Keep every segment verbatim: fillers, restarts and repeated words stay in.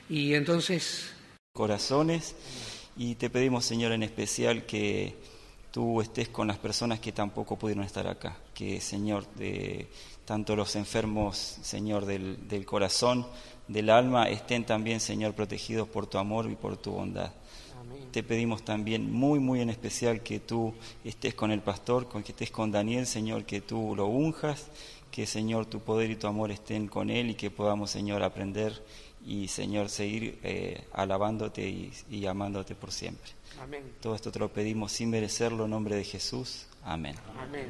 Y entonces... Corazones, y te pedimos, Señor, en especial que tú estés con las personas que tampoco pudieron estar acá, que, Señor, de tanto los enfermos, Señor, del, del corazón, del alma, estén también, Señor, protegidos por tu amor y por tu bondad. Amén. Te pedimos también muy, muy en especial que tú estés con el pastor, con que estés con Daniel, Señor, que tú lo unjas, que, Señor, tu poder y tu amor estén con él y que podamos, Señor, aprender y, Señor, seguir eh, alabándote y, y amándote por siempre. Amén. Todo esto te lo pedimos sin merecerlo, en nombre de Jesús. Amén. Amén.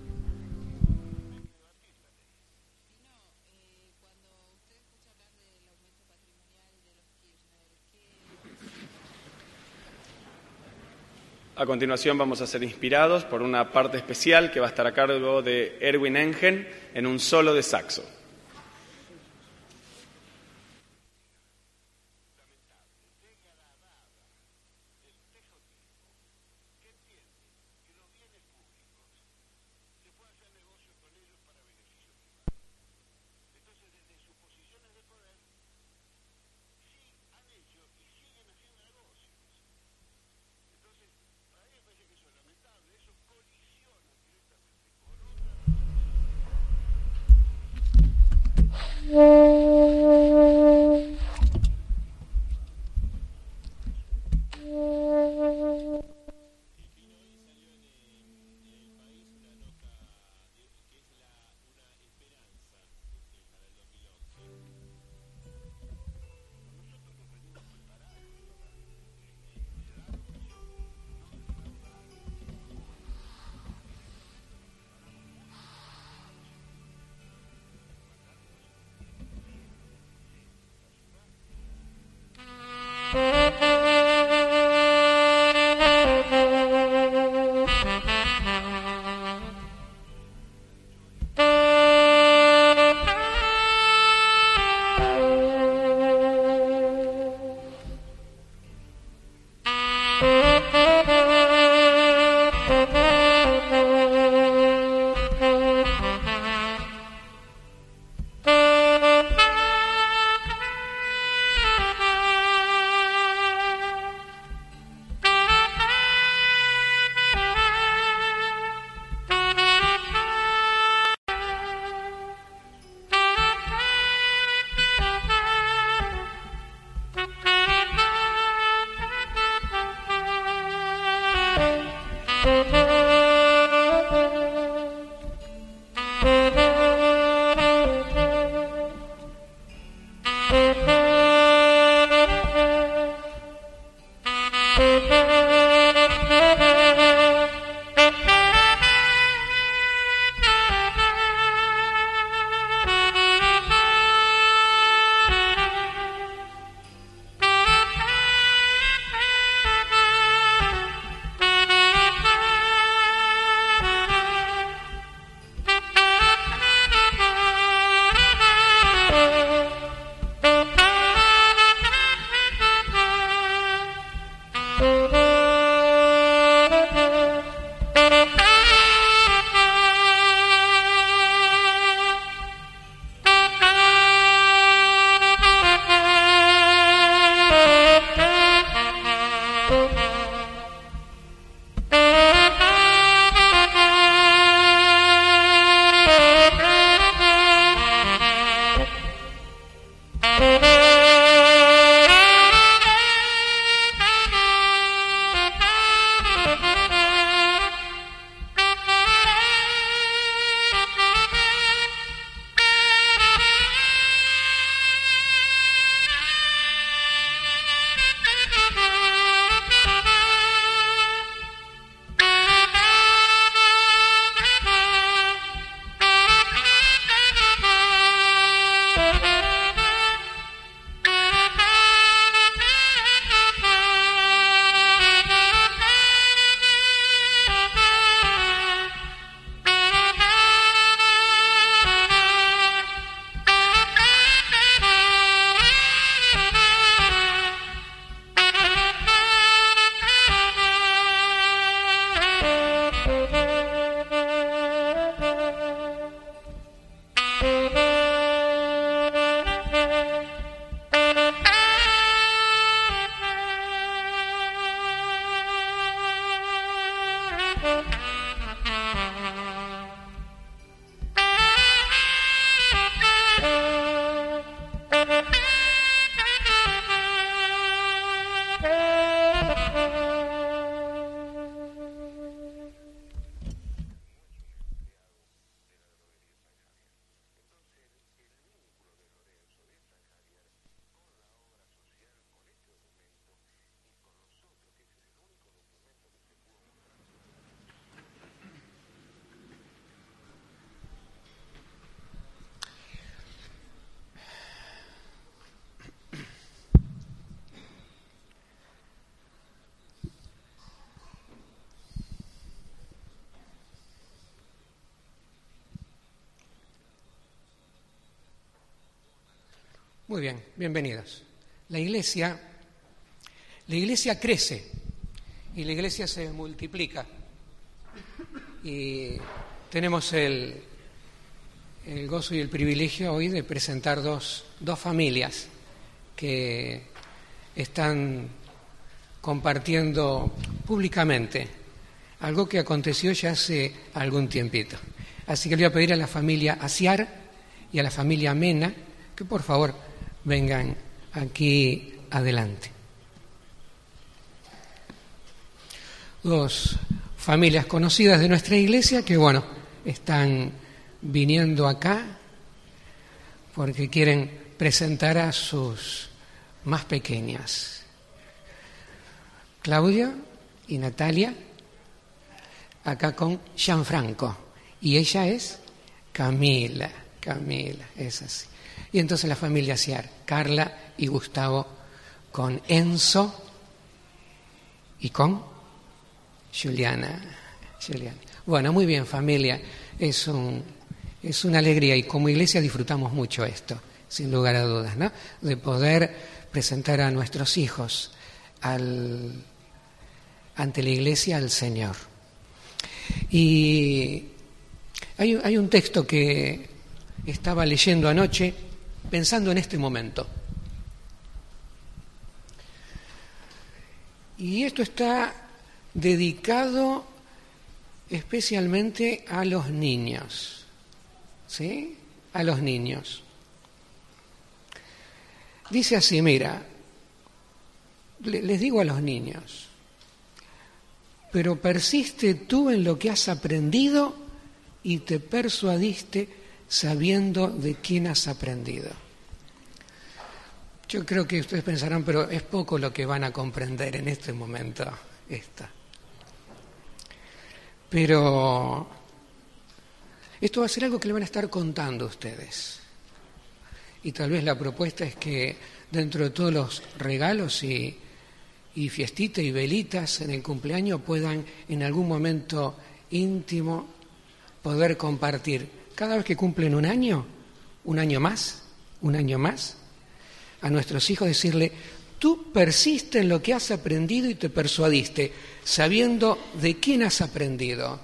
A continuación vamos a ser inspirados por una parte especial que va a estar a cargo de Erwin Engen en un solo de saxo. Muy bien, bienvenidos. La iglesia, la iglesia crece y la iglesia se multiplica. Y tenemos el, el gozo y el privilegio hoy de presentar dos, dos familias que están compartiendo públicamente algo que aconteció ya hace algún tiempito. Así que le voy a pedir a la familia Asiar y a la familia Mena que por favor vengan aquí adelante. Dos familias conocidas de nuestra iglesia que, bueno, están viniendo acá porque quieren presentar a sus más pequeñas. Claudia y Natalia, acá con Gianfranco, y ella es Camila, Camila, es así. Y entonces la familia Asiar, Carla y Gustavo, con Enzo y con Juliana, Juliana. Bueno, muy bien, familia, es un, es una alegría y como iglesia disfrutamos mucho esto, sin lugar a dudas, ¿no? De poder presentar a nuestros hijos al, ante la iglesia al Señor. Y hay, hay un texto que estaba leyendo anoche pensando en este momento. Y esto está dedicado especialmente a los niños, ¿sí? A los niños. Dice así, mira, les digo a los niños, pero persiste tú en lo que has aprendido y te persuadiste sabiendo de quién has aprendido. Yo creo que ustedes pensarán, pero es poco lo que van a comprender en este momento esta. Pero esto va a ser algo que le van a estar contando ustedes. Y tal vez la propuesta es que dentro de todos los regalos y, y fiestitas y velitas en el cumpleaños puedan en algún momento íntimo poder compartir. Cada vez que cumplen un año, un año más, un año más, a nuestros hijos decirle, tú persiste en lo que has aprendido y te persuadiste, sabiendo de quién has aprendido.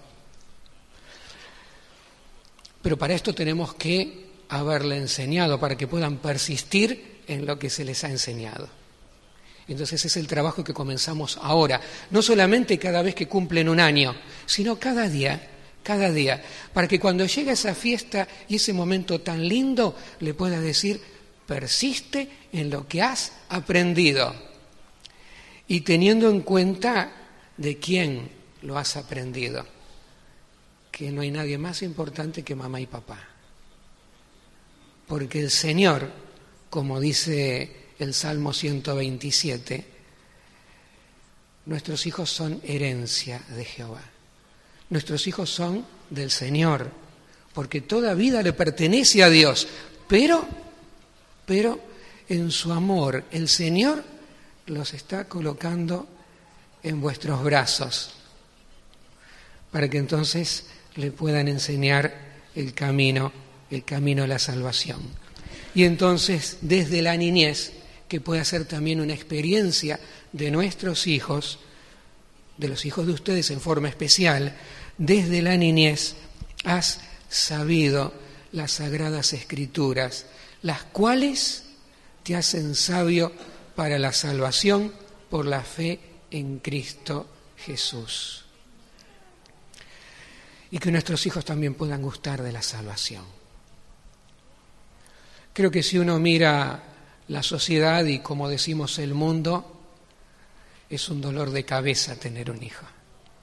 Pero para esto tenemos que haberle enseñado, para que puedan persistir en lo que se les ha enseñado. Entonces es el trabajo que comenzamos ahora, no solamente cada vez que cumplen un año, sino cada día, cada día, para que cuando llegue esa fiesta y ese momento tan lindo, le pueda decir, persiste en lo que has aprendido y teniendo en cuenta de quién lo has aprendido, que no hay nadie más importante que mamá y papá. Porque el Señor, como dice el Salmo ciento veintisiete, nuestros hijos son herencia de Jehová. Nuestros hijos son del Señor, porque toda vida le pertenece a Dios, pero, pero en su amor el Señor los está colocando en vuestros brazos, para que entonces le puedan enseñar el camino, el camino a la salvación. Y entonces, desde la niñez, que pueda ser también una experiencia de nuestros hijos, de los hijos de ustedes en forma especial, desde la niñez has sabido las sagradas escrituras, las cuales te hacen sabio para la salvación por la fe en Cristo Jesús. Y que nuestros hijos también puedan gustar de la salvación. Creo que si uno mira la sociedad y, como decimos, el mundo, es un dolor de cabeza tener un hijo.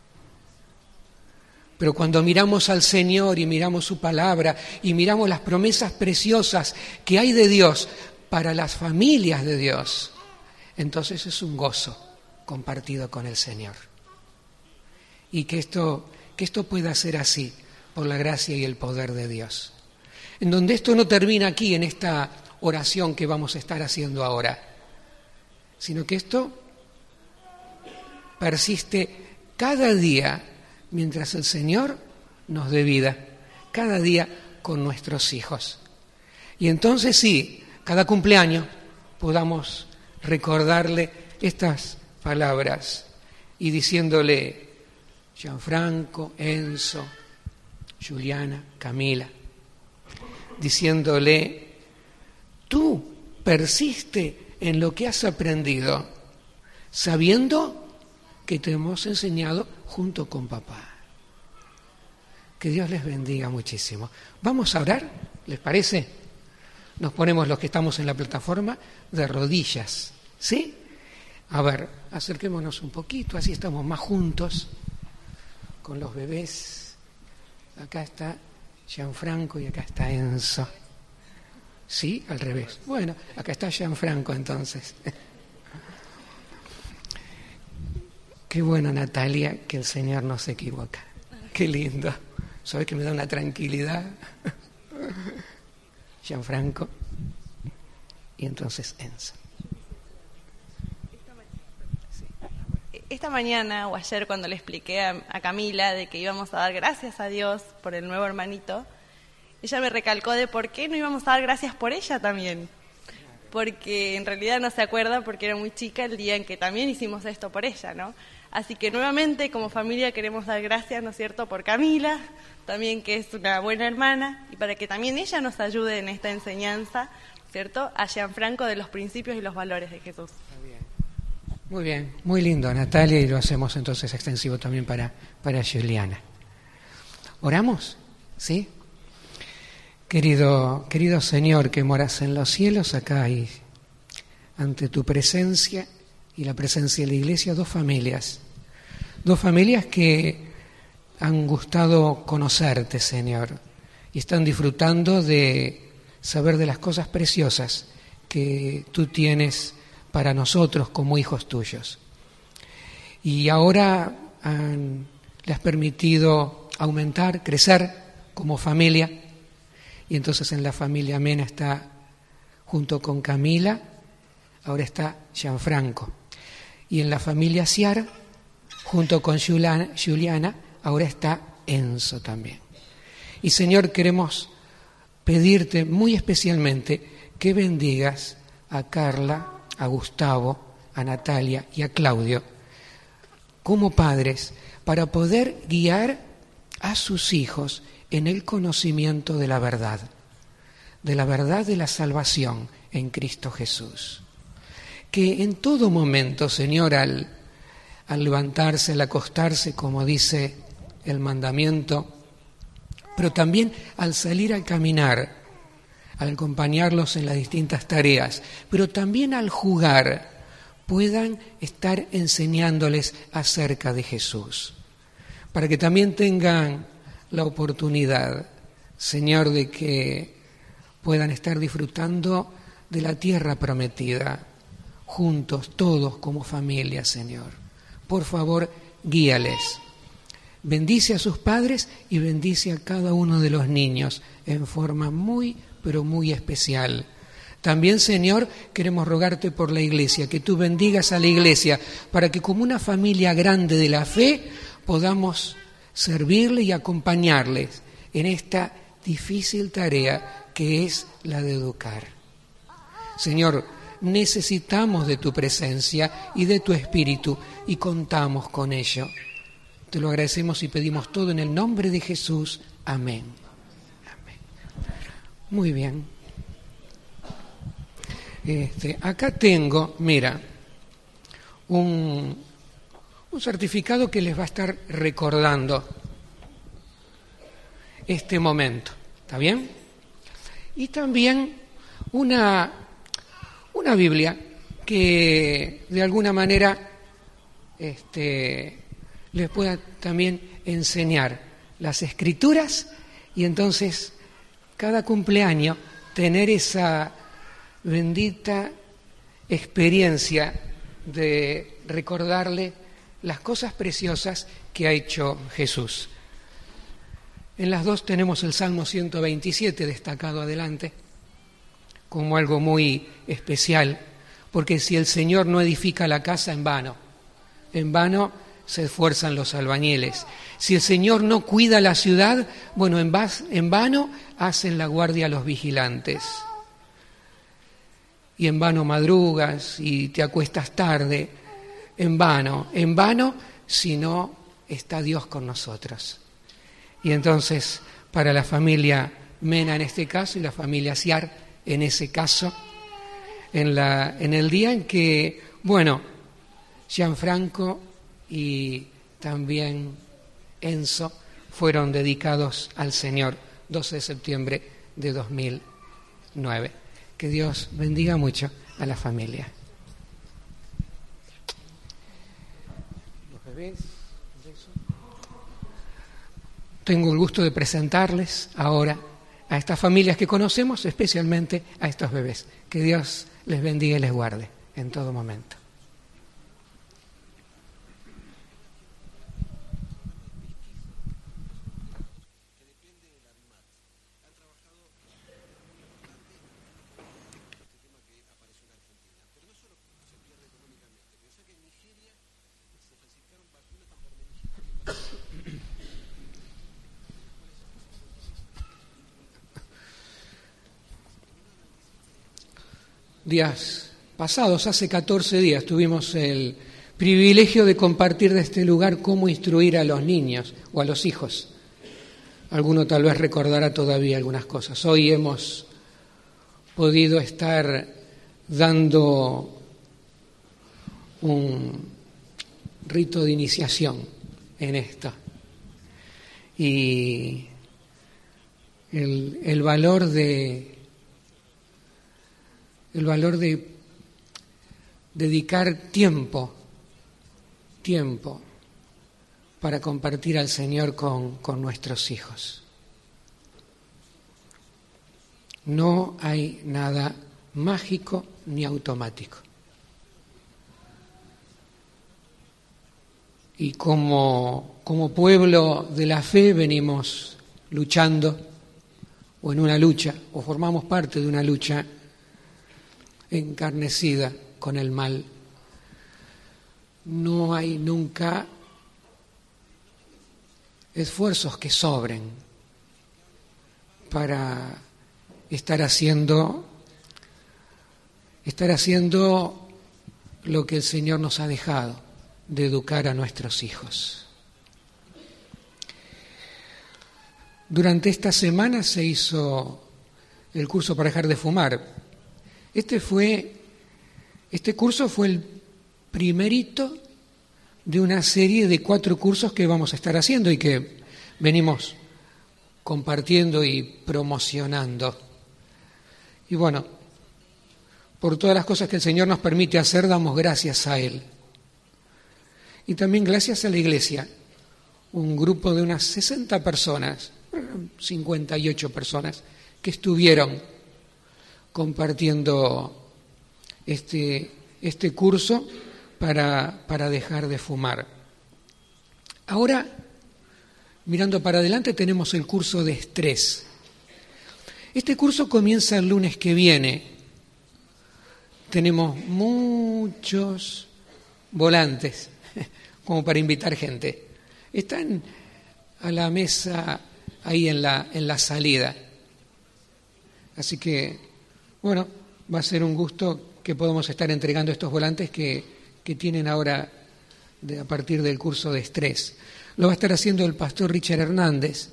Pero cuando miramos al Señor y miramos su palabra y miramos las promesas preciosas que hay de Dios para las familias de Dios, entonces es un gozo compartido con el Señor. Y que esto, que esto pueda ser así por la gracia y el poder de Dios. En donde esto no termina aquí en esta oración que vamos a estar haciendo ahora, sino que esto persiste cada día mientras el Señor nos dé vida, cada día con nuestros hijos. Y entonces sí, cada cumpleaños podamos recordarle estas palabras y diciéndole Gianfranco, Enzo, Juliana, Camila, diciéndole, tú persiste en lo que has aprendido, sabiendo que te hemos enseñado junto con papá. Que Dios les bendiga muchísimo. Vamos a orar, ¿les parece? Nos ponemos los que estamos en la plataforma de rodillas, ¿sí? A ver, acerquémonos un poquito, así estamos más juntos con los bebés. Acá está Gianfranco y acá está Enzo. ¿Sí? Al revés. Bueno, acá está Gianfranco entonces. Qué bueno, Natalia, que el Señor no se equivoca. Qué lindo. ¿Sabes que me da una tranquilidad? Gianfranco y entonces Enzo. Esta mañana o ayer cuando le expliqué a, a Camila de que íbamos a dar gracias a Dios por el nuevo hermanito, ella me recalcó de por qué no íbamos a dar gracias por ella también. Porque en realidad no se acuerda porque era muy chica el día en que también hicimos esto por ella, ¿no? Así que nuevamente como familia queremos dar gracias, ¿no es cierto?, por Camila, también que es una buena hermana, y para que también ella nos ayude en esta enseñanza, ¿cierto?, a Gianfranco de los principios y los valores de Jesús. Muy bien, muy lindo, Natalia, y lo hacemos entonces extensivo también para, para Juliana. ¿Oramos? ¿Sí? Querido, querido Señor, que moras en los cielos, acá hay, ante tu presencia y la presencia de la Iglesia, dos familias. Dos familias que han gustado conocerte, Señor, y están disfrutando de saber de las cosas preciosas que tú tienes para nosotros como hijos tuyos. Y ahora han, le has permitido aumentar, crecer como familia, y entonces en la familia Mena está, junto con Camila, ahora está Gianfranco. Y en la familia Ciar, junto con Juliana, Juliana, ahora está Enzo también. Y Señor, queremos pedirte muy especialmente que bendigas a Carla, a Gustavo, a Natalia y a Claudio como padres para poder guiar a sus hijos en el conocimiento de la verdad, de la verdad de la salvación en Cristo Jesús. Que en todo momento, Señor, al, al levantarse, al acostarse, como dice el mandamiento, pero también al salir a caminar, al acompañarlos en las distintas tareas, pero también al jugar, puedan estar enseñándoles acerca de Jesús, para que también tengan la oportunidad, Señor, de que puedan estar disfrutando de la tierra prometida, juntos, todos como familia, Señor. Por favor, guíales. Bendice a sus padres y bendice a cada uno de los niños en forma muy, pero muy especial. También, Señor, queremos rogarte por la Iglesia, que tú bendigas a la Iglesia, para que como una familia grande de la fe podamos servirle y acompañarles en esta difícil tarea que es la de educar. Señor, necesitamos de tu presencia y de tu Espíritu y contamos con ello. Te lo agradecemos y pedimos todo en el nombre de Jesús. Amén. Amén. Muy bien. Este, acá tengo, mira, un, un certificado que les va a estar recordando este momento. ¿Está bien? Y también una, una Biblia que de alguna manera este, les pueda también enseñar las Escrituras y entonces cada cumpleaños tener esa bendita experiencia de recordarle las cosas preciosas que ha hecho Jesús. En las dos tenemos el Salmo ciento veintisiete destacado adelante como algo muy especial, porque si el Señor no edifica la casa, en vano, en vano se esfuerzan los albañiles. Si el Señor no cuida la ciudad, bueno, en, vas, en vano hacen la guardia los vigilantes. y en vano madrugas y te acuestas tarde, en vano, en vano si no está Dios con nosotros. Y entonces, para la familia Mena en este caso y la familia Ciar en ese caso, en, la, en el día en que, bueno, Gianfranco y también Enzo fueron dedicados al Señor, doce de septiembre de dos mil nueve. Que Dios bendiga mucho a la familia. Los bebés, tengo el gusto de presentarles ahora a estas familias que conocemos, especialmente a estos bebés. Que Dios les bendiga y les guarde en todo momento. Días pasados, hace catorce días, tuvimos el privilegio de compartir de este lugar cómo instruir a los niños o a los hijos. Alguno tal vez recordará todavía algunas cosas. Hoy hemos podido estar dando un rito de iniciación en esto. Y el, el valor de... el valor de dedicar tiempo, tiempo para compartir al Señor con, con nuestros hijos. No hay nada mágico ni automático. Y como, como pueblo de la fe venimos luchando, o en una lucha, o formamos parte de una lucha encarnecida con el mal. No hay nunca esfuerzos que sobren para estar haciendo estar haciendo lo que el Señor nos ha dejado, de educar a nuestros hijos. Durante esta semana se hizo el curso para dejar de fumar. Este fue, este curso fue el primerito de una serie de cuatro cursos que vamos a estar haciendo y que venimos compartiendo y promocionando. Y bueno, por todas las cosas que el Señor nos permite hacer, damos gracias a Él. Y también gracias a la Iglesia, un grupo de unas sesenta personas, cincuenta y ocho personas, que estuvieron compartiendo este, este curso para, para dejar de fumar. Ahora, mirando para adelante, tenemos el curso de estrés. Este curso comienza el lunes que viene. Tenemos muchos volantes como para invitar gente. Están a la mesa ahí en la, en la salida. Así que, bueno, va a ser un gusto que podamos estar entregando estos volantes que, que tienen ahora de, a partir del curso de estrés. Lo va a estar haciendo el pastor Richard Hernández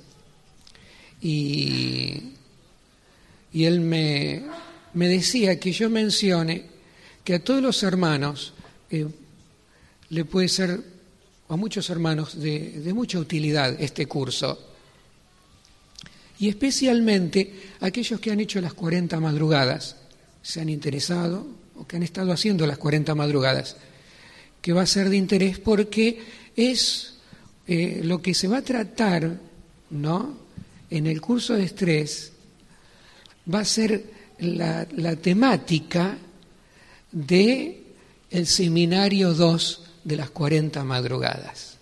y, y él me, me decía que yo mencione que a todos los hermanos eh, le puede ser, a muchos hermanos, de, de mucha utilidad este curso. Y especialmente aquellos que han hecho las cuarenta madrugadas, se han interesado o que han estado haciendo las cuarenta madrugadas, que va a ser de interés porque es eh, lo que se va a tratar, ¿no?, en el curso de estrés, va a ser la, la temática de el seminario dos de las cuarenta madrugadas.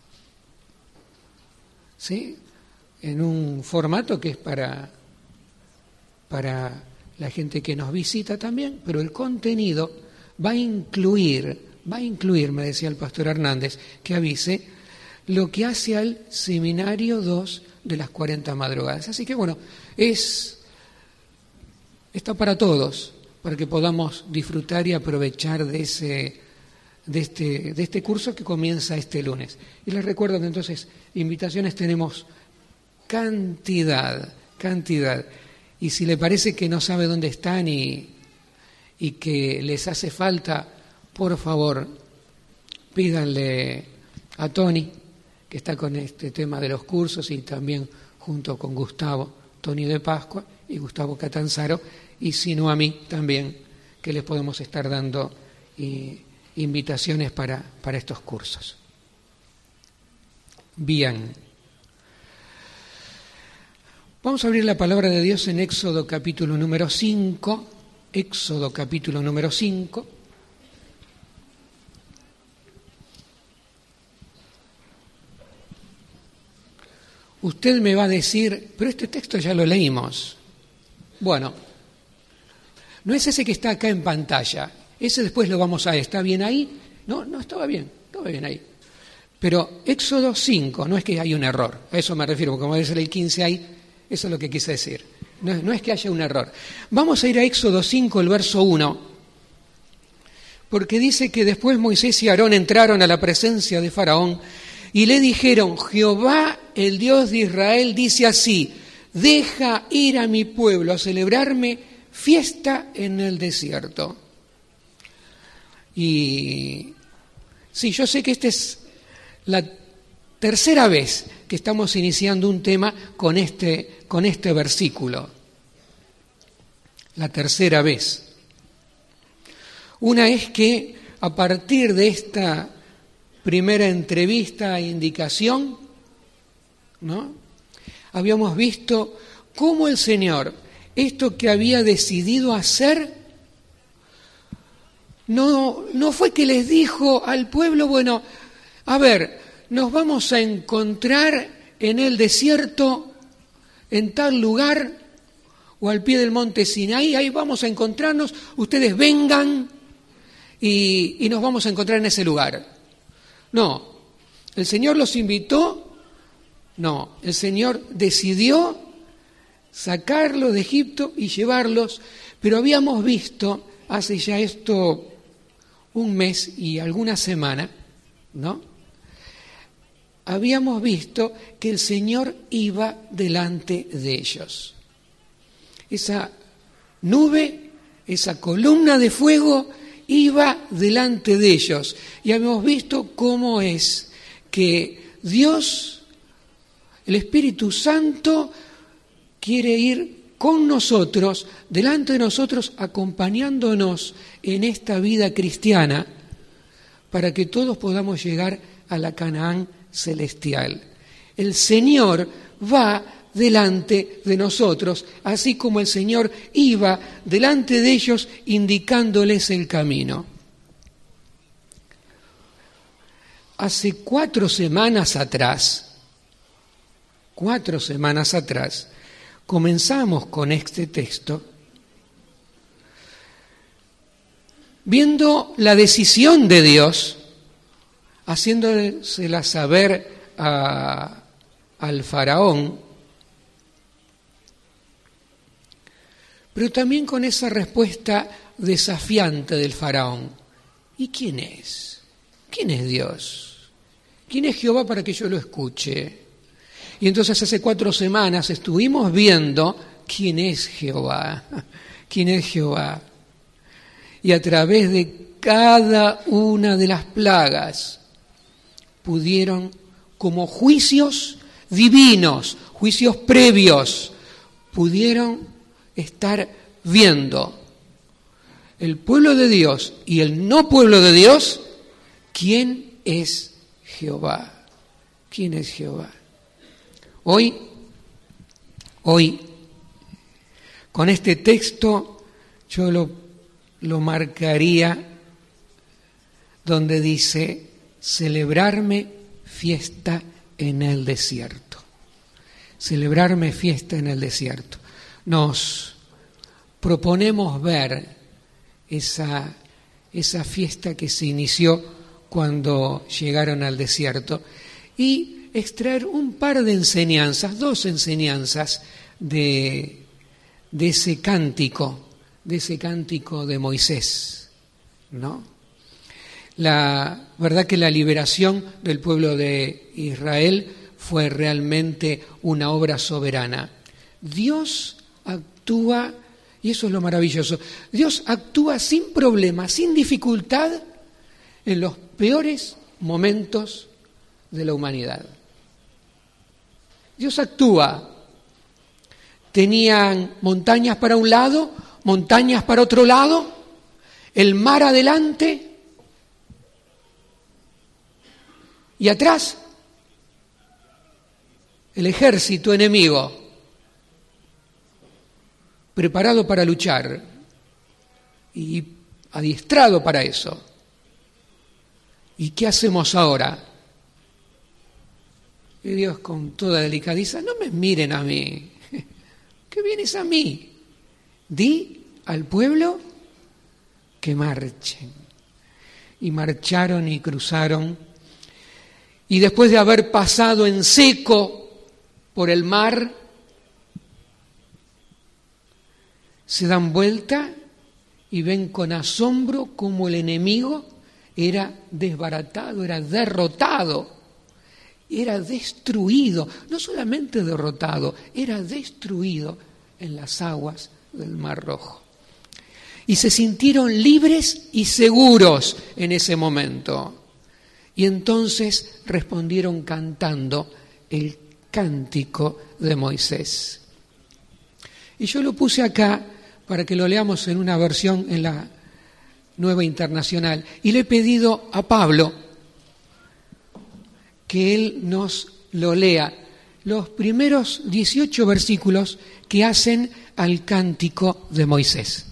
¿Sí? En un formato que es para, para la gente que nos visita también, pero el contenido va a incluir, va a incluir, me decía el pastor Hernández, que avise, lo que hace al seminario dos de las cuarenta madrugadas. Así que bueno, es, está para todos, para que podamos disfrutar y aprovechar de ese, de este, de este curso que comienza este lunes. Y les recuerdo que entonces invitaciones tenemos cantidad, cantidad. Y si le parece que no sabe dónde están y, y que les hace falta, por favor, pídanle a Tony, que está con este tema de los cursos, y también junto con Gustavo, Tony de Pascua y Gustavo Catanzaro, y si no a mí también, que les podemos estar dando y, invitaciones para, para estos cursos. Bien. Vamos a abrir la palabra de Dios en Éxodo capítulo número cinco, Éxodo capítulo número cinco. Usted me va a decir, pero este texto ya lo leímos. Bueno, no es ese que está acá en pantalla, ese después lo vamos a ver. ¿Está bien ahí? No, no estaba bien, estaba bien ahí. Pero Éxodo cinco, no es que haya un error, a eso me refiero, porque como debe ser el quince ahí, eso es lo que quise decir. No, no es que haya un error. Vamos a ir a Éxodo cinco, el verso uno, porque dice que después Moisés y Aarón entraron a la presencia de Faraón y le dijeron: Jehová, el Dios de Israel, dice así: deja ir a mi pueblo a celebrarme fiesta en el desierto. Y sí, yo sé que esta es la tercera vez que estamos iniciando un tema con este, con este versículo. La tercera vez. Una es que a partir de esta primera entrevista e indicación, ¿no?, habíamos visto cómo el Señor, esto que había decidido hacer, no, no fue que les dijo al pueblo: bueno, a ver, nos vamos a encontrar en el desierto, en tal lugar, o al pie del monte Sinaí, ahí vamos a encontrarnos, ustedes vengan y, y nos vamos a encontrar en ese lugar. No, el Señor los invitó, no, el Señor decidió sacarlos de Egipto y llevarlos, pero habíamos visto hace ya esto un mes y alguna semana, ¿no?, habíamos visto que el Señor iba delante de ellos. Esa nube, esa columna de fuego iba delante de ellos. Y habíamos visto cómo es que Dios, el Espíritu Santo, quiere ir con nosotros, delante de nosotros, acompañándonos en esta vida cristiana, para que todos podamos llegar a la Canaán celestial. El Señor va delante de nosotros, así como el Señor iba delante de ellos indicándoles el camino. Hace cuatro semanas atrás, cuatro semanas atrás, comenzamos con este texto, viendo la decisión de Dios, haciéndosela saber a, al faraón, pero también con esa respuesta desafiante del faraón. ¿Y quién es? ¿Quién es Dios? ¿Quién es Jehová para que yo lo escuche? Y entonces hace cuatro semanas estuvimos viendo quién es Jehová, quién es Jehová. Y a través de cada una de las plagas pudieron, como juicios divinos, juicios previos, pudieron estar viendo el pueblo de Dios y el no pueblo de Dios, quién es Jehová, quién es Jehová. Hoy, hoy, con este texto yo lo, lo marcaría donde dice: celebrarme fiesta en el desierto. Celebrarme fiesta en el desierto. Nos proponemos ver esa, esa fiesta que se inició cuando llegaron al desierto y extraer un par de enseñanzas, dos enseñanzas de, de ese cántico de ese cántico de Moisés, ¿no? La verdad que la liberación del pueblo de Israel fue realmente una obra soberana. Dios actúa, y eso es lo maravilloso, Dios actúa sin problema, sin dificultad, en los peores momentos de la humanidad. Dios actúa. Tenían montañas para un lado, montañas para otro lado, el mar adelante y atrás el ejército enemigo preparado para luchar y adiestrado para eso. ¿Y qué hacemos ahora? Y Dios con toda delicadeza, no me miren a mí, ¿qué vienes a mí? Di al pueblo que marchen. Y marcharon y cruzaron, y después de haber pasado en seco por el mar, se dan vuelta y ven con asombro cómo el enemigo era desbaratado, era derrotado, era destruido, no solamente derrotado, era destruido en las aguas del Mar Rojo. Y se sintieron libres y seguros en ese momento. Y entonces respondieron cantando el cántico de Moisés. Y yo lo puse acá para que lo leamos en una versión en la Nueva Internacional. Y le he pedido a Pablo que él nos lo lea, los primeros dieciocho versículos que hacen al cántico de Moisés.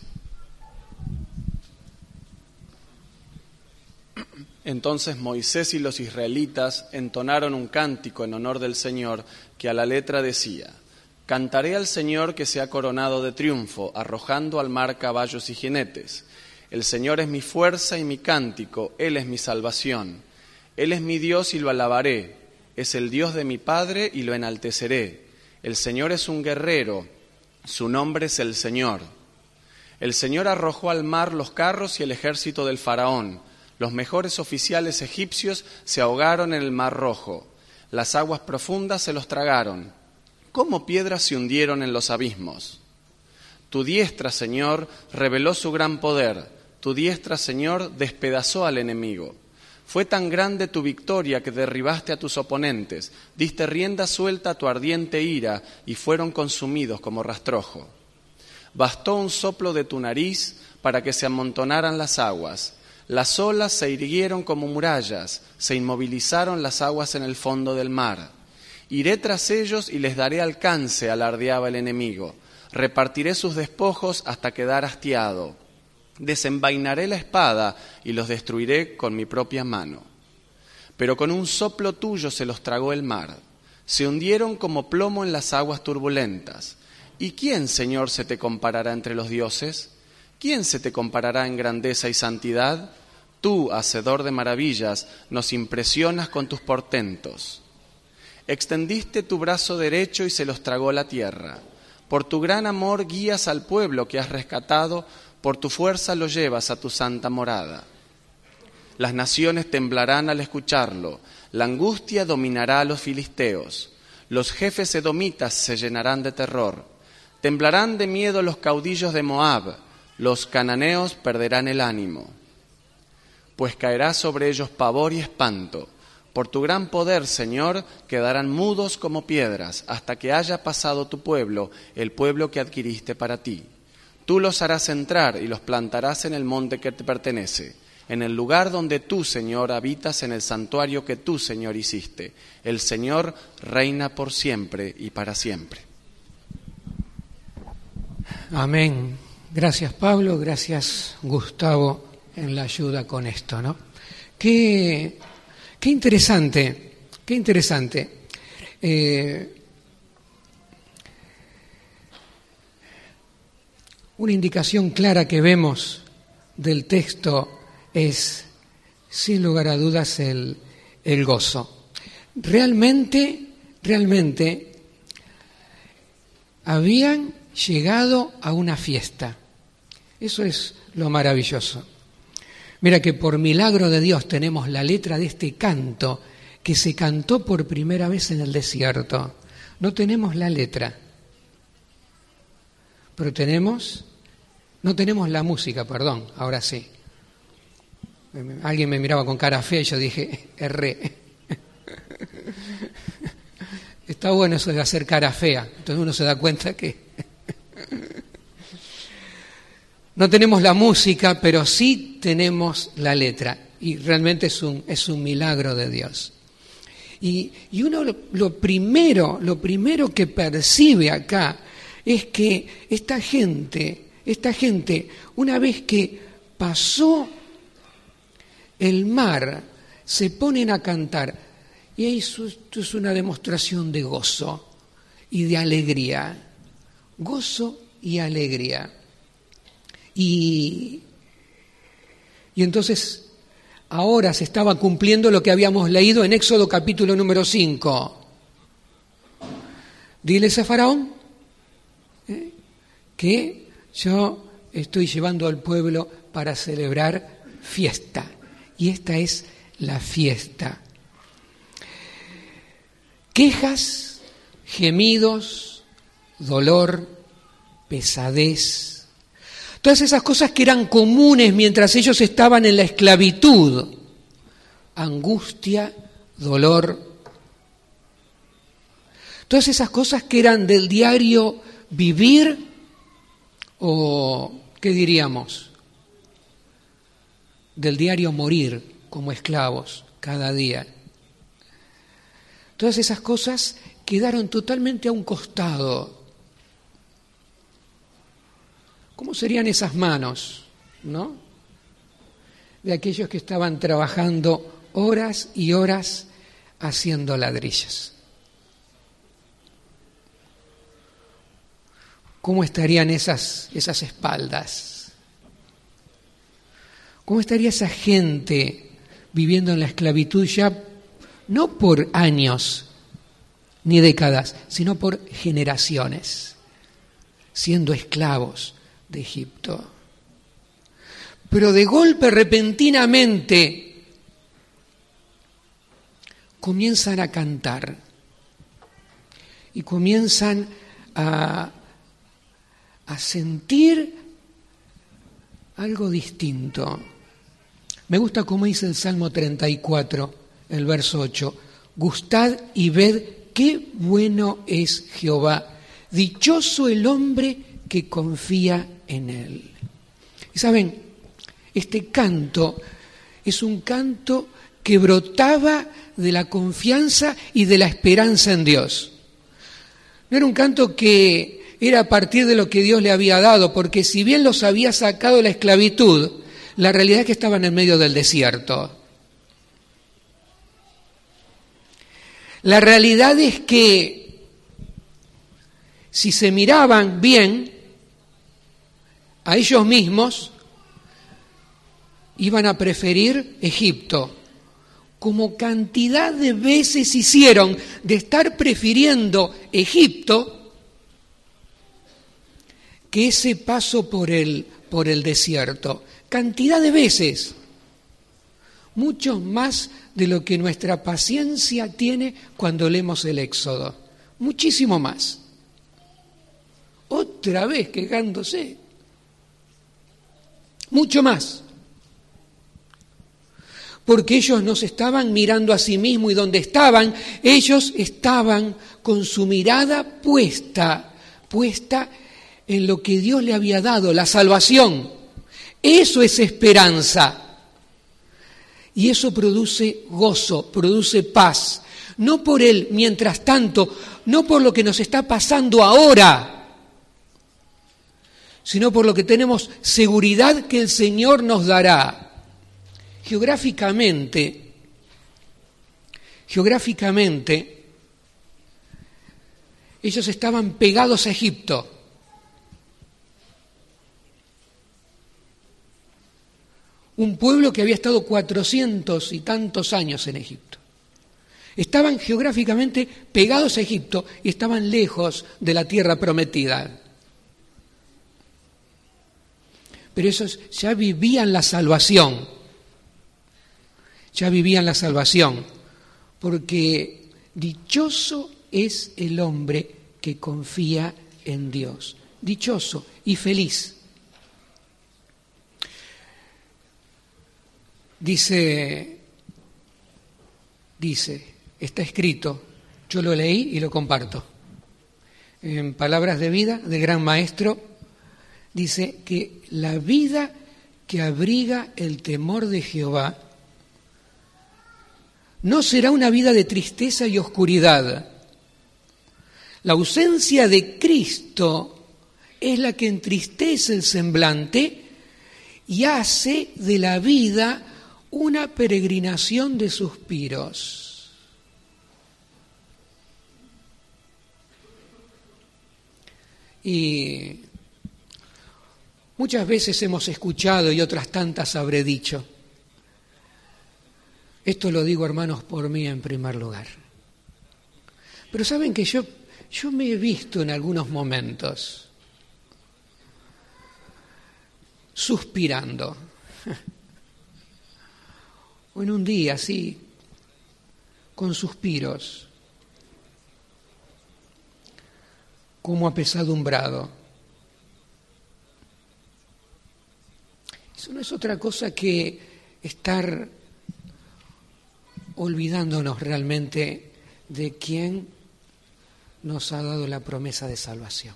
Entonces Moisés y los israelitas entonaron un cántico en honor del Señor que a la letra decía: Cantaré al Señor que se ha coronado de triunfo, arrojando al mar caballos y jinetes. El Señor es mi fuerza y mi cántico, Él es mi salvación. Él es mi Dios y lo alabaré, es el Dios de mi Padre y lo enalteceré. El Señor es un guerrero, su nombre es el Señor. El Señor arrojó al mar los carros y el ejército del faraón. Los mejores oficiales egipcios se ahogaron en el Mar Rojo. Las aguas profundas se los tragaron. Como piedras se hundieron en los abismos. Tu diestra, Señor, reveló su gran poder. Tu diestra, Señor, despedazó al enemigo. Fue tan grande tu victoria que derribaste a tus oponentes, diste rienda suelta a tu ardiente ira y fueron consumidos como rastrojo. Bastó un soplo de tu nariz para que se amontonaran las aguas. Las olas se irguieron como murallas, se inmovilizaron las aguas en el fondo del mar. Iré tras ellos y les daré alcance, alardeaba el enemigo. Repartiré sus despojos hasta quedar hastiado. Desenvainaré la espada y los destruiré con mi propia mano. Pero con un soplo tuyo se los tragó el mar. Se hundieron como plomo en las aguas turbulentas. ¿Y quién, Señor, se te comparará entre los dioses? ¿Quién se te comparará en grandeza y santidad? Tú, hacedor de maravillas, nos impresionas con tus portentos. Extendiste tu brazo derecho y se los tragó la tierra. Por tu gran amor guías al pueblo que has rescatado, por tu fuerza lo llevas a tu santa morada. Las naciones temblarán al escucharlo, la angustia dominará a los filisteos, los jefes edomitas se llenarán de terror, temblarán de miedo los caudillos de Moab, los cananeos perderán el ánimo. Pues caerá sobre ellos pavor y espanto. Por tu gran poder, Señor, quedarán mudos como piedras, hasta que haya pasado tu pueblo, el pueblo que adquiriste para ti. Tú los harás entrar y los plantarás en el monte que te pertenece, en el lugar donde tú, Señor, habitas, en el santuario que tú, Señor, hiciste. El Señor reina por siempre y para siempre. Amén. Gracias, Pablo. Gracias, Gustavo, en la ayuda con esto, ¿no? Qué, qué interesante, qué interesante. Eh, una indicación clara que vemos del texto es, sin lugar a dudas, el, el gozo. Realmente, realmente, habían llegado a una fiesta Eso es lo maravilloso. Mira que por milagro de Dios tenemos la letra de este canto que se cantó por primera vez en el desierto. No tenemos la letra, pero tenemos, no tenemos la música, perdón, ahora sí. Alguien me miraba con cara fea y yo dije, erré. Está bueno eso de hacer cara fea, entonces uno se da cuenta que no tenemos la música, pero sí tenemos la letra, y realmente es un, es un milagro de Dios. Y, y uno lo, lo primero, lo primero que percibe acá es que esta gente, esta gente, una vez que pasó el mar, se ponen a cantar, y eso, esto es una demostración de gozo y de alegría, gozo y alegría. Y, y entonces ahora se estaba cumpliendo lo que habíamos leído en Éxodo capítulo número cinco. Diles a Faraón ¿eh? que yo estoy llevando al pueblo para celebrar fiesta. Y esta es la fiesta. Quejas, gemidos, dolor, pesadez. Todas esas cosas que eran comunes mientras ellos estaban en la esclavitud. Angustia, dolor. Todas esas cosas que eran del diario vivir o, ¿qué diríamos? Del diario morir como esclavos cada día. Todas esas cosas quedaron totalmente a un costado. ¿Cómo serían esas manos, no? De aquellos que estaban trabajando horas y horas haciendo ladrillos. ¿Cómo estarían esas, esas espaldas? ¿Cómo estaría esa gente viviendo en la esclavitud ya no por años ni décadas, sino por generaciones, siendo esclavos de Egipto? Pero de golpe, repentinamente, comienzan a cantar y comienzan a, a sentir algo distinto. Me gusta cómo dice el Salmo treinta y cuatro, el verso ocho. Gustad y ved qué bueno es Jehová. Dichoso el hombre que confía en él. Y saben, este canto es un canto que brotaba de la confianza y de la esperanza en Dios. No era un canto que era a partir de lo que Dios le había dado, porque si bien los había sacado de la esclavitud, la realidad es que estaban en medio del desierto. La realidad es que si se miraban bien a ellos mismos, iban a preferir Egipto, como cantidad de veces hicieron de estar prefiriendo Egipto que ese paso por el, por el desierto. Cantidad de veces, mucho más de lo que nuestra paciencia tiene cuando leemos el Éxodo, muchísimo más. Otra vez quejándose, mucho más. Porque ellos no se estaban mirando a sí mismos y donde estaban, ellos estaban con su mirada puesta, puesta en lo que Dios le había dado, la salvación. Eso es esperanza. Y eso produce gozo, produce paz. No por el mientras tanto, no por lo que nos está pasando ahora, sino por lo que tenemos seguridad que el Señor nos dará. Geográficamente, geográficamente, ellos estaban pegados a Egipto. Un pueblo que había estado cuatrocientos y tantos años en Egipto. Estaban geográficamente pegados a Egipto y estaban lejos de la tierra prometida. pero esos ya vivían la salvación, ya vivían la salvación, porque dichoso es el hombre que confía en Dios, dichoso y feliz. Dice, dice, está escrito, yo lo leí y lo comparto. En Palabras de Vida del Gran Maestro, dice que la vida que abriga el temor de Jehová no será una vida de tristeza y oscuridad. La ausencia de Cristo es la que entristece el semblante y hace de la vida una peregrinación de suspiros. Y muchas veces hemos escuchado y otras tantas habré dicho. Esto lo digo, hermanos, por mí en primer lugar. Pero saben que yo, yo me he visto en algunos momentos suspirando. O en un día así, con suspiros, como apesadumbrado. Eso no es otra cosa que estar olvidándonos realmente de quién nos ha dado la promesa de salvación.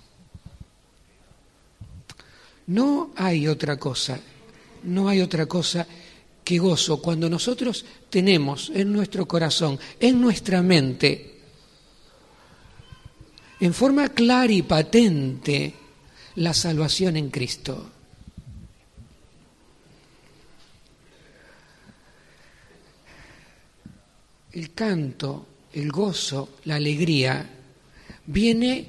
No hay otra cosa, no hay otra cosa que gozo cuando nosotros tenemos en nuestro corazón, en nuestra mente, en forma clara y patente, la salvación en Cristo. El canto, el gozo, la alegría, viene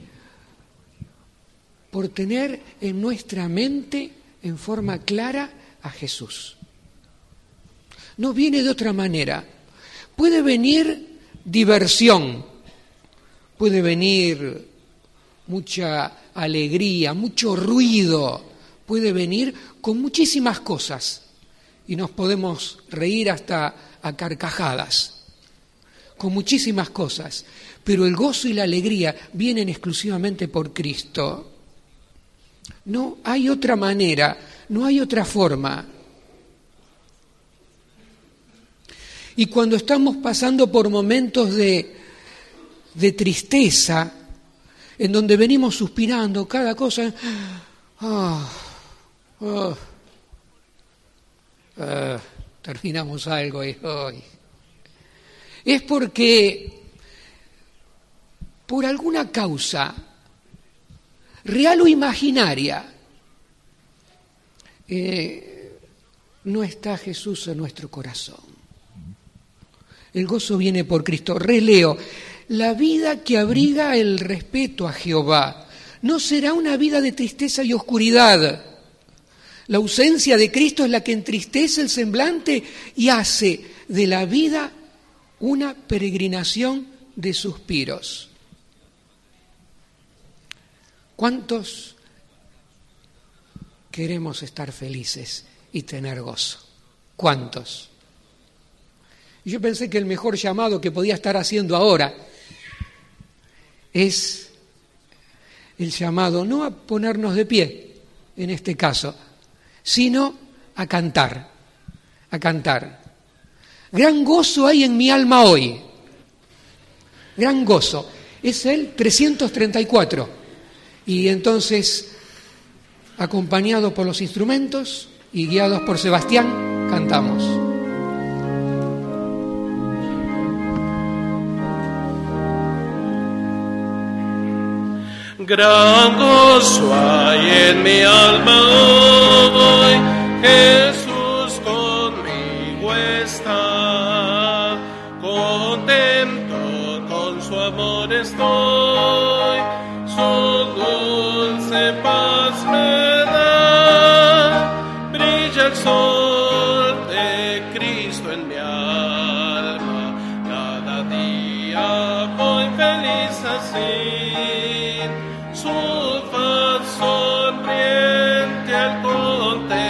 por tener en nuestra mente en forma clara a Jesús. No viene de otra manera. Puede venir diversión, puede venir mucha alegría, mucho ruido, puede venir con muchísimas cosas y nos podemos reír hasta a carcajadas, con muchísimas cosas, pero el gozo y la alegría vienen exclusivamente por Cristo. No hay otra manera, no hay otra forma. Y cuando estamos pasando por momentos de, de tristeza, en donde venimos suspirando cada cosa, oh, oh, uh, terminamos algo y hoy. Es porque por alguna causa, real o imaginaria, eh, no está Jesús en nuestro corazón. El gozo viene por Cristo. Releo, la vida que abriga el respeto a Jehová no será una vida de tristeza y oscuridad. La ausencia de Cristo es la que entristece el semblante y hace de la vida una peregrinación de suspiros. ¿Cuántos queremos estar felices y tener gozo? ¿Cuántos? Yo pensé que el mejor llamado que podía estar haciendo ahora es el llamado no a ponernos de pie, en este caso, sino a cantar, a cantar. Gran gozo hay en mi alma hoy, gran gozo. Es el trescientos treinta y cuatro. Y entonces, acompañado por los instrumentos y guiados por Sebastián, cantamos. Gran gozo hay en mi alma hoy, Jesús conmigo está, contento con su amor estoy, su dulce paz me da, brilla el sol de Cristo en mi alma, cada día voy feliz así. Su faz sonriente al contemplar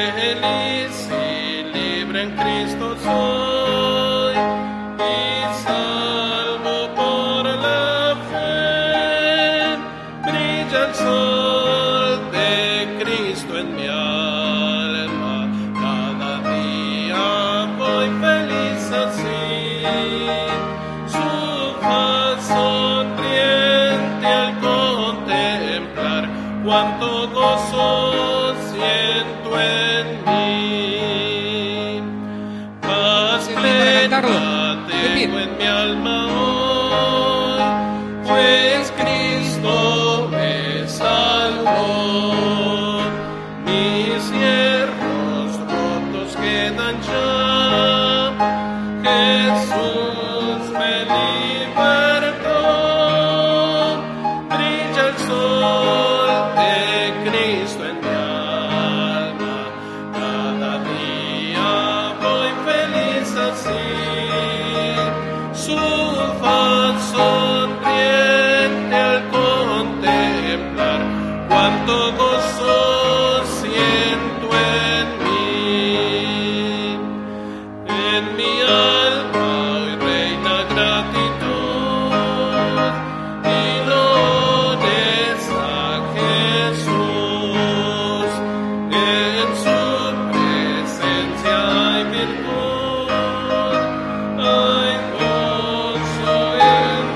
feliz y libre en Cristo soy, y salvo por la fe. Brilla el sol de Cristo en mi alma, cada día voy feliz así. Su faz sonriente al contemplar, cuánto gozo siento en mí. Paz plena tengo en mi alma hoy, pues Cristo me salvó. Mis hierros rotos quedan ya, Jesús me libertó. Brilla el sol de Cristo en mi alma, cada día voy feliz así. Su faz sonriente al contemplar, cuánto gozo siento en mí. En mi alma hoy reina gratitud y loores a Jesús. En su presencia hay virtud, hay gozo en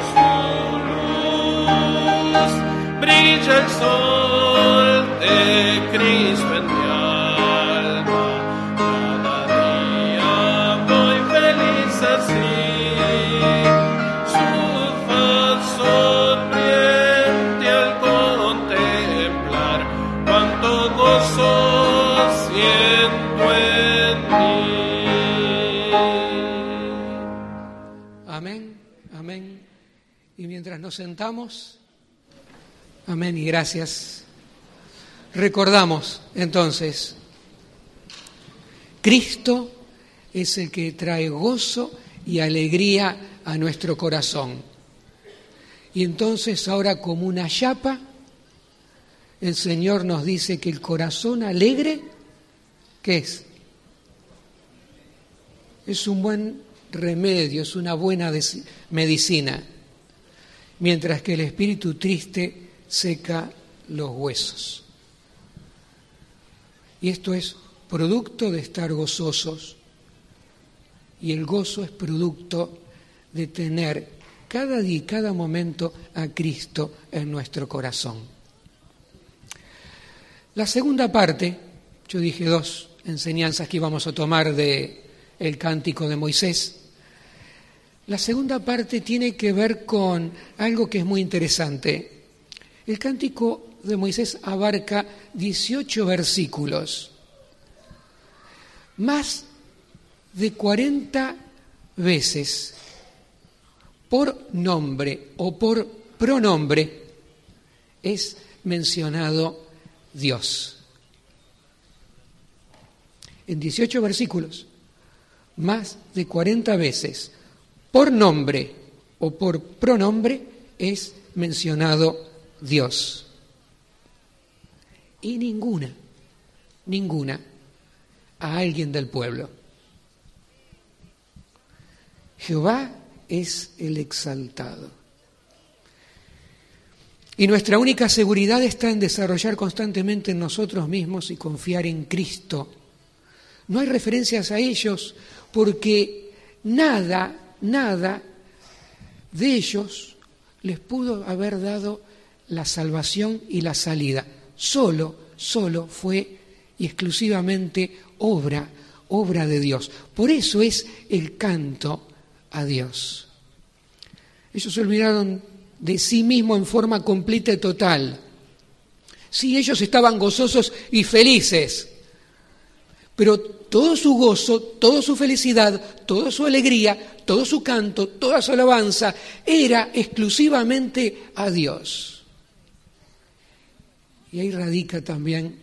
su luz. Brilla el sol de Cristo en mi alma, cada día voy feliz así. Su faz sonriente al contemplar, cuánto gozo siento en mí. Amén, amén. Y mientras nos sentamos, amén y gracias, recordamos entonces, Cristo es el que trae gozo y alegría a nuestro corazón. Y entonces ahora, como una chapa, el Señor nos dice que el corazón alegre, ¿qué es? Es un buen remedio, es una buena medicina, mientras que el espíritu triste seca los huesos. Y esto es producto de estar gozosos, y el gozo es producto de tener cada día y cada momento a Cristo en nuestro corazón. La segunda parte, yo dije dos enseñanzas que íbamos a tomar de el cántico de Moisés. La segunda parte tiene que ver con algo que es muy interesante. El cántico de Moisés abarca dieciocho versículos, más de cuarenta veces por nombre o por pronombre es mencionado Dios. En dieciocho versículos, más de cuarenta veces por nombre o por pronombre es mencionado Dios. Y ninguna, ninguna a alguien del pueblo. Jehová es el exaltado. Y nuestra única seguridad está en desarrollar constantemente en nosotros mismos y confiar en Cristo. No hay referencias a ellos porque nada, nada de ellos les pudo haber dado la salvación y la salida. Solo, solo fue y exclusivamente obra, obra de Dios. Por eso es el canto a Dios. Ellos se olvidaron de sí mismos en forma completa y total. Sí, ellos estaban gozosos y felices, pero todo su gozo, toda su felicidad, toda su alegría, todo su canto, toda su alabanza era exclusivamente a Dios. Y ahí radica también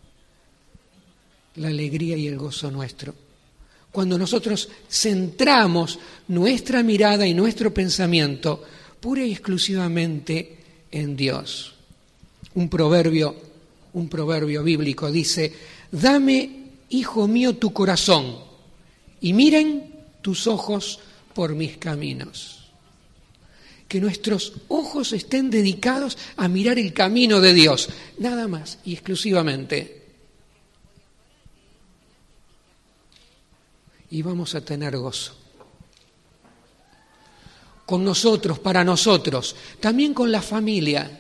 la alegría y el gozo nuestro. Cuando nosotros centramos nuestra mirada y nuestro pensamiento pura y exclusivamente en Dios. Un proverbio, un proverbio bíblico dice: dame hijo mío, tu corazón, y miren tus ojos por mis caminos. Que nuestros ojos estén dedicados a mirar el camino de Dios, nada más y exclusivamente. Y vamos a tener gozo. Con nosotros, para nosotros, también con la familia.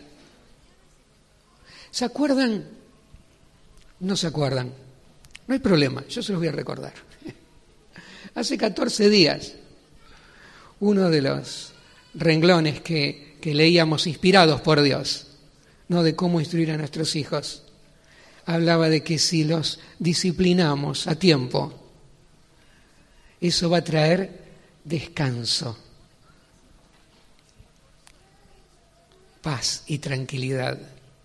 ¿Se acuerdan? No se acuerdan. No hay problema, yo se los voy a recordar. Hace catorce días, uno de los renglones que, que leíamos inspirados por Dios, no de cómo instruir a nuestros hijos, hablaba de que si los disciplinamos a tiempo, eso va a traer descanso, paz y tranquilidad.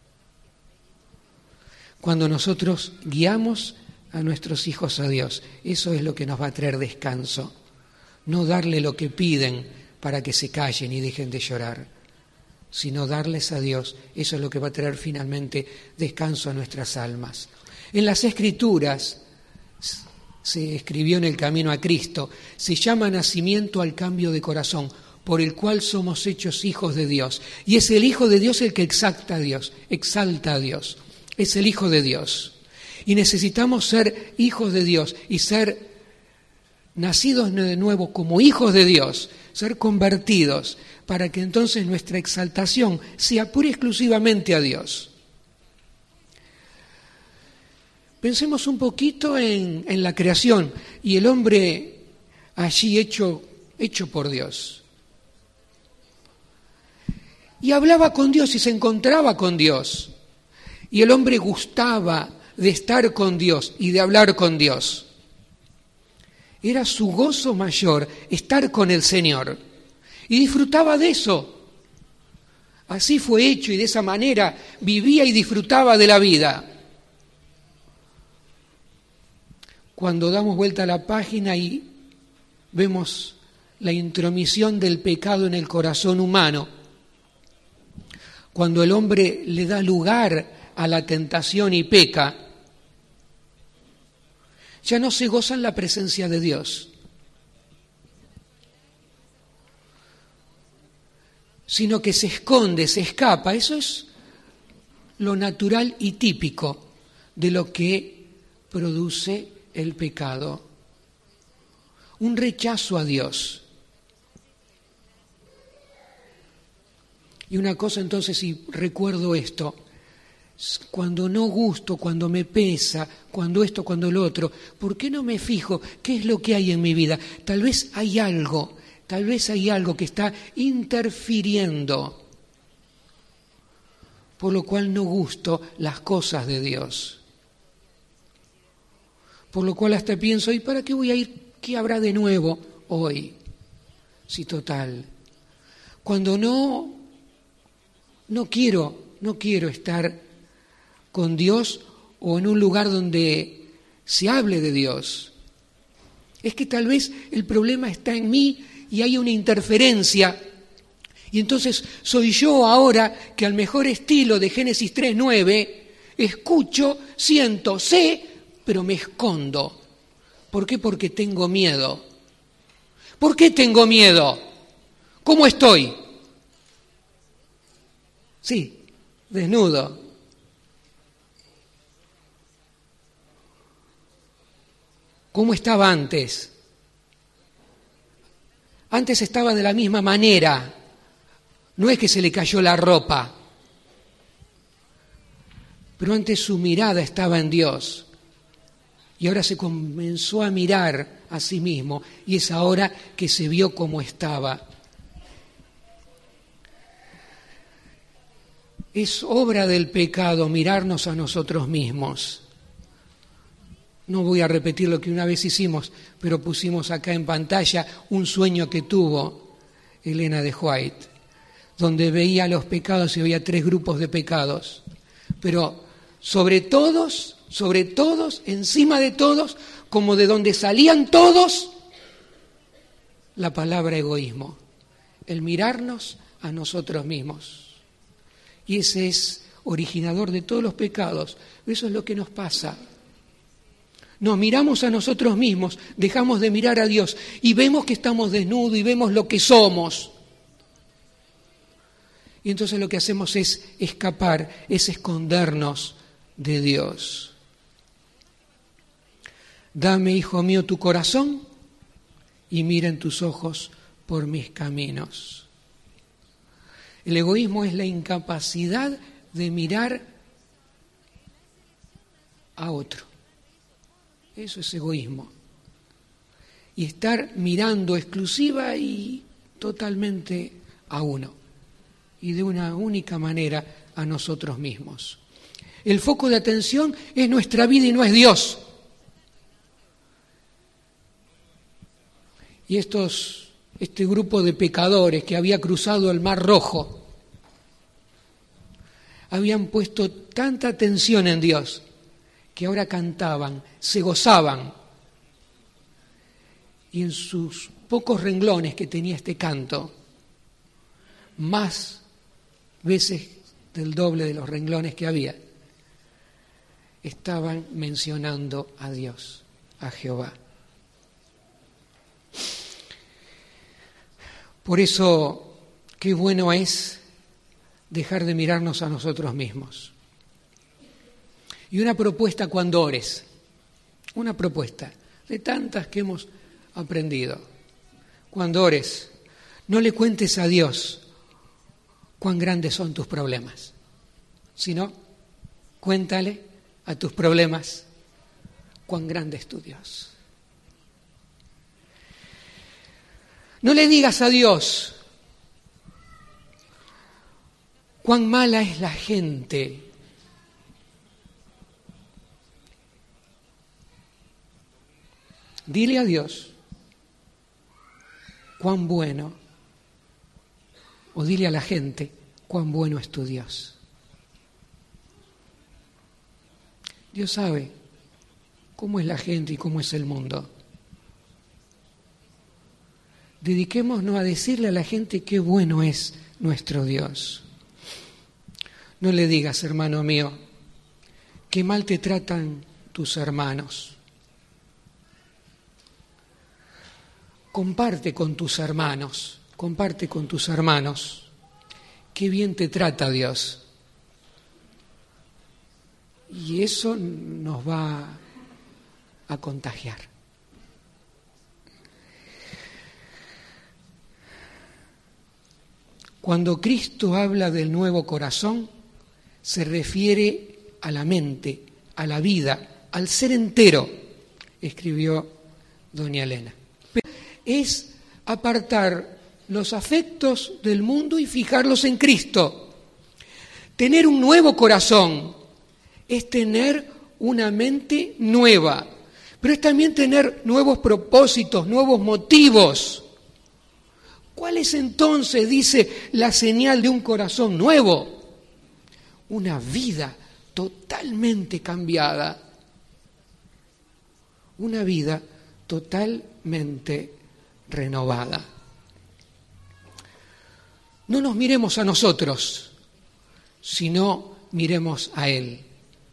Cuando nosotros guiamos a nuestros hijos a Dios, eso es lo que nos va a traer descanso. No darle lo que piden para que se callen y dejen de llorar, sino darles a Dios, eso es lo que va a traer finalmente descanso a nuestras almas. En las Escrituras se escribió en el camino a Cristo, se llama nacimiento al cambio de corazón, por el cual somos hechos hijos de Dios. Y es el Hijo de Dios el que exalta a Dios, exalta a Dios. Es el Hijo de Dios. Y necesitamos ser hijos de Dios y ser nacidos de nuevo como hijos de Dios, ser convertidos, para que entonces nuestra exaltación sea pura y exclusivamente a Dios. Pensemos un poquito en, en la creación y el hombre allí hecho, hecho por Dios. Y hablaba con Dios y se encontraba con Dios. Y el hombre gustaba de estar con Dios y de hablar con Dios. Era su gozo mayor estar con el Señor. Y disfrutaba de eso. Así fue hecho y de esa manera vivía y disfrutaba de la vida. Cuando damos vuelta a la página y vemos la intromisión del pecado en el corazón humano, cuando el hombre le da lugar a la tentación y peca, ya no se goza en la presencia de Dios, sino que se esconde, se escapa. Eso es lo natural y típico de lo que produce el pecado. Un rechazo a Dios. Y una cosa entonces, si recuerdo esto, cuando no gusto, cuando me pesa, cuando esto, cuando lo otro, ¿por qué no me fijo qué es lo que hay en mi vida? Tal vez hay algo, tal vez hay algo que está interfiriendo, por lo cual no gusto las cosas de Dios. Por lo cual hasta pienso, ¿y para qué voy a ir? ¿Qué habrá de nuevo hoy? Sí, total. Cuando no, no quiero, no quiero estar con Dios o en un lugar donde se hable de Dios. Es que tal vez el problema está en mí y hay una interferencia. Y entonces soy yo ahora que al mejor estilo de Génesis tres nueve escucho, siento, sé, pero me escondo. ¿Por qué? Porque tengo miedo. ¿Por qué tengo miedo? ¿Cómo estoy? Sí, desnudo. ¿Cómo estaba antes? Antes estaba de la misma manera. No es que se le cayó la ropa, pero antes su mirada estaba en Dios. Y ahora se comenzó a mirar a sí mismo y es ahora que se vio como estaba. Es obra del pecado mirarnos a nosotros mismos. No voy a repetir lo que una vez hicimos, pero pusimos acá en pantalla un sueño que tuvo Elena de White, donde veía los pecados y veía tres grupos de pecados, pero sobre todos, sobre todos, encima de todos, como de donde salían todos, la palabra egoísmo, el mirarnos a nosotros mismos. Y ese es originador de todos los pecados. Eso es lo que nos pasa. Nos miramos a nosotros mismos, dejamos de mirar a Dios y vemos que estamos desnudos y vemos lo que somos. Y entonces lo que hacemos es escapar, es escondernos de Dios. Dame, hijo mío, tu corazón y mira en tus ojos por mis caminos. El egoísmo es la incapacidad de mirar a otro. Eso es egoísmo. Y estar mirando exclusiva y totalmente a uno. Y de una única manera a nosotros mismos. El foco de atención es nuestra vida y no es Dios. Y estos, este grupo de pecadores que había cruzado el Mar Rojo habían puesto tanta atención en Dios que ahora cantaban, se gozaban. Y en sus pocos renglones que tenía este canto, más veces del doble de los renglones que había, estaban mencionando a Dios, a Jehová. Por eso, qué bueno es dejar de mirarnos a nosotros mismos. Y una propuesta cuando ores, una propuesta de tantas que hemos aprendido. Cuando ores, no le cuentes a Dios cuán grandes son tus problemas, sino cuéntale a tus problemas cuán grande es tu Dios. No le digas a Dios cuán mala es la gente. Dile a Dios cuán bueno, o dile a la gente cuán bueno es tu Dios. Dios sabe cómo es la gente y cómo es el mundo. Dediquémonos a decirle a la gente qué bueno es nuestro Dios. No le digas, hermano mío, qué mal te tratan tus hermanos. Comparte con tus hermanos, comparte con tus hermanos, qué bien te trata Dios. Y eso nos va a contagiar. Cuando Cristo habla del nuevo corazón, se refiere a la mente, a la vida, al ser entero, escribió doña Elena. Es apartar los afectos del mundo y fijarlos en Cristo. Tener un nuevo corazón es tener una mente nueva, pero es también tener nuevos propósitos, nuevos motivos. ¿Cuál es entonces, dice, la señal de un corazón nuevo? Una vida totalmente cambiada. Una vida totalmente renovada. No nos miremos a nosotros, sino miremos a Él.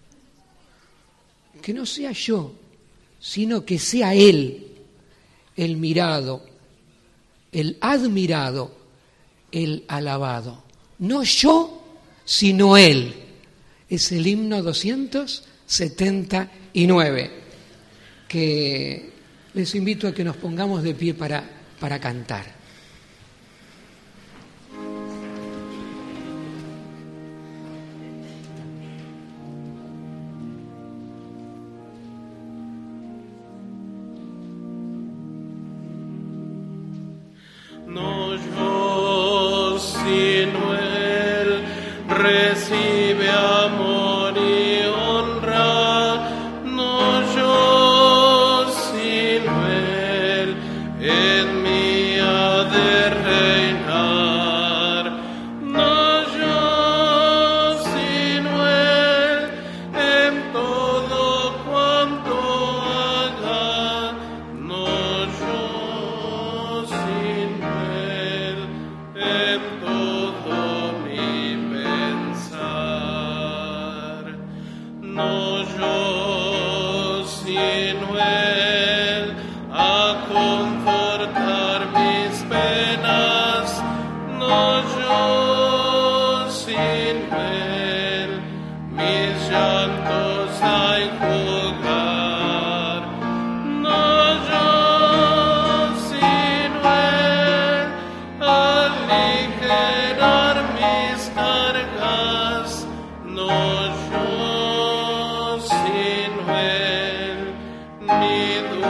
Que no sea yo, sino que sea Él el mirado, el admirado, el alabado. No yo, sino Él. Es el himno doscientos setenta y nueve, que les invito a que nos pongamos de pie para, para cantar. No yo, sino Él recibe amor y honra. No yo, sino Él en mí ha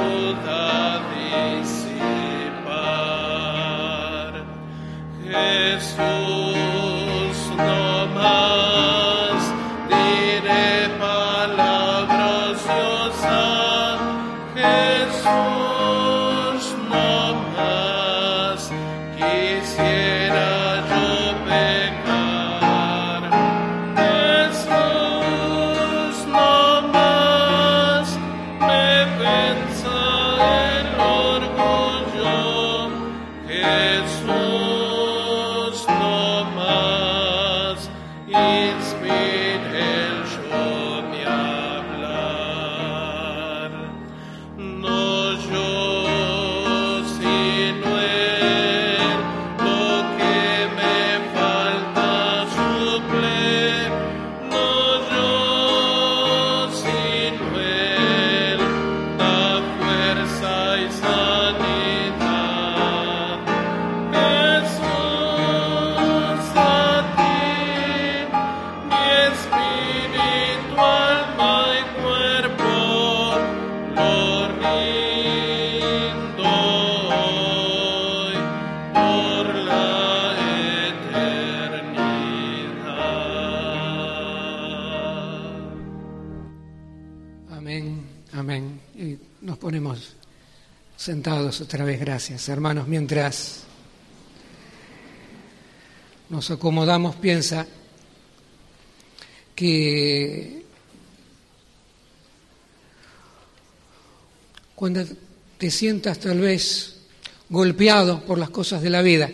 ayuda a disipar. Jesús, no más diré palabra ociosa. Jesús, no más quisiera yo pecar. Jesús, no más me venza el orgullo. Jesús, no más inspire el yo mi hablar. No yo, sino Él, lo que me falta suple. No yo, sino Él, da fuerza y sanidad. Jesús, a ti, mi espíritu, alma y cuerpo, lo rindo hoy por la eternidad. Amén, amén. Y nos ponemos sentados otra vez, gracias. Hermanos, mientras nos acomodamos, piensa que cuando te sientas tal vez golpeado por las cosas de la vida,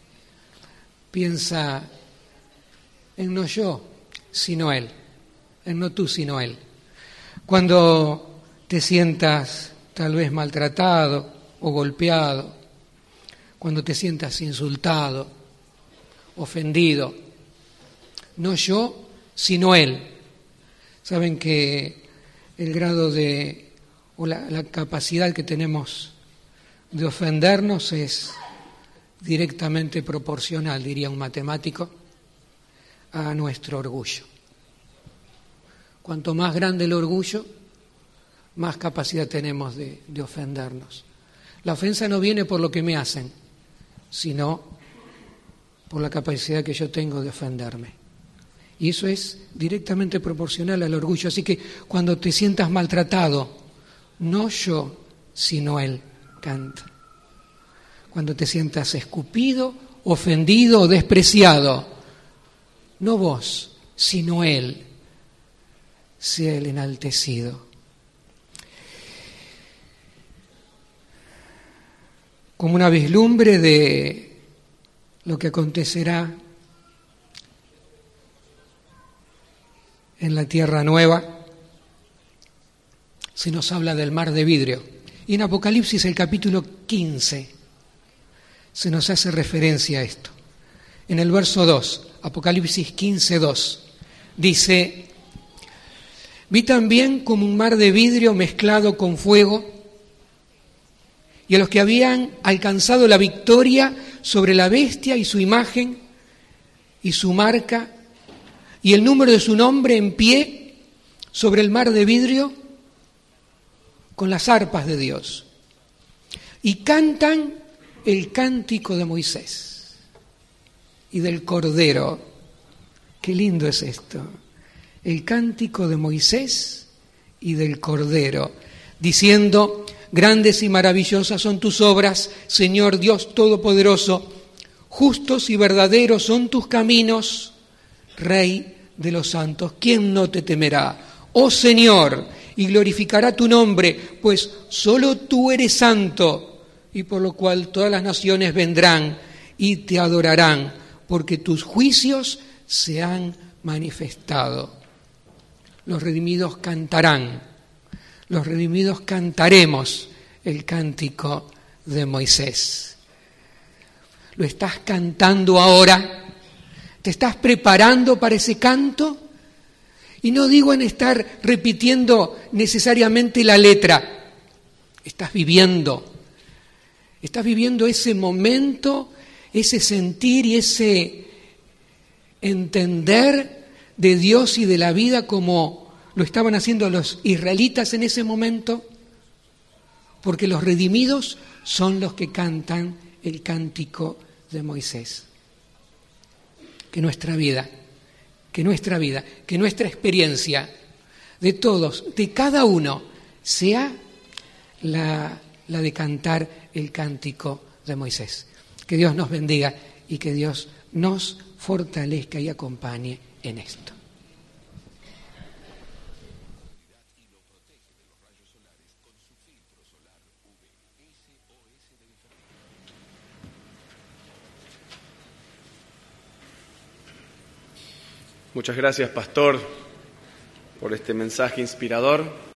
piensa en no yo, sino Él, en no tú, sino Él. Cuando te sientas tal vez maltratado o golpeado, cuando te sientas insultado, ofendido, no yo, sino Él. Saben que el grado de, o la, la capacidad que tenemos de ofendernos es directamente proporcional, diría un matemático, a nuestro orgullo. Cuanto más grande el orgullo, más capacidad tenemos de, de ofendernos. La ofensa no viene por lo que me hacen, sino por la capacidad que yo tengo de ofenderme. Y eso es directamente proporcional al orgullo. Así que cuando te sientas maltratado, no yo, sino Él canta. Cuando te sientas escupido, ofendido o despreciado, no vos, sino Él, sea el enaltecido. Como una vislumbre de lo que acontecerá en la tierra nueva, se nos habla del mar de vidrio. Y en Apocalipsis, el capítulo quince, se nos hace referencia a esto. En el verso dos, Apocalipsis quince, dos, dice: vi también como un mar de vidrio mezclado con fuego, y a los que habían alcanzado la victoria sobre la bestia y su imagen y su marca y el número de su nombre en pie sobre el mar de vidrio con las arpas de Dios. Y cantan el cántico de Moisés y del Cordero. Qué lindo es esto. El cántico de Moisés y del Cordero, diciendo: grandes y maravillosas son tus obras, Señor Dios Todopoderoso. Justos y verdaderos son tus caminos, Rey de los santos. ¿Quién no te temerá, oh Señor, y glorificará tu nombre? Pues solo tú eres santo, y por lo cual todas las naciones vendrán y te adorarán, porque tus juicios se han manifestado. Los redimidos cantarán. Los redimidos cantaremos el cántico de Moisés. ¿Lo estás cantando ahora? ¿Te estás preparando para ese canto? Y no digo en estar repitiendo necesariamente la letra. Estás viviendo. Estás viviendo ese momento, ese sentir y ese entender de Dios y de la vida como lo estaban haciendo los israelitas en ese momento, porque los redimidos son los que cantan el cántico de Moisés. Que nuestra vida, que nuestra vida, que nuestra experiencia de todos, de cada uno, sea la, la de cantar el cántico de Moisés. Que Dios nos bendiga y que Dios nos fortalezca y acompañe en esto. Muchas gracias, pastor, por este mensaje inspirador.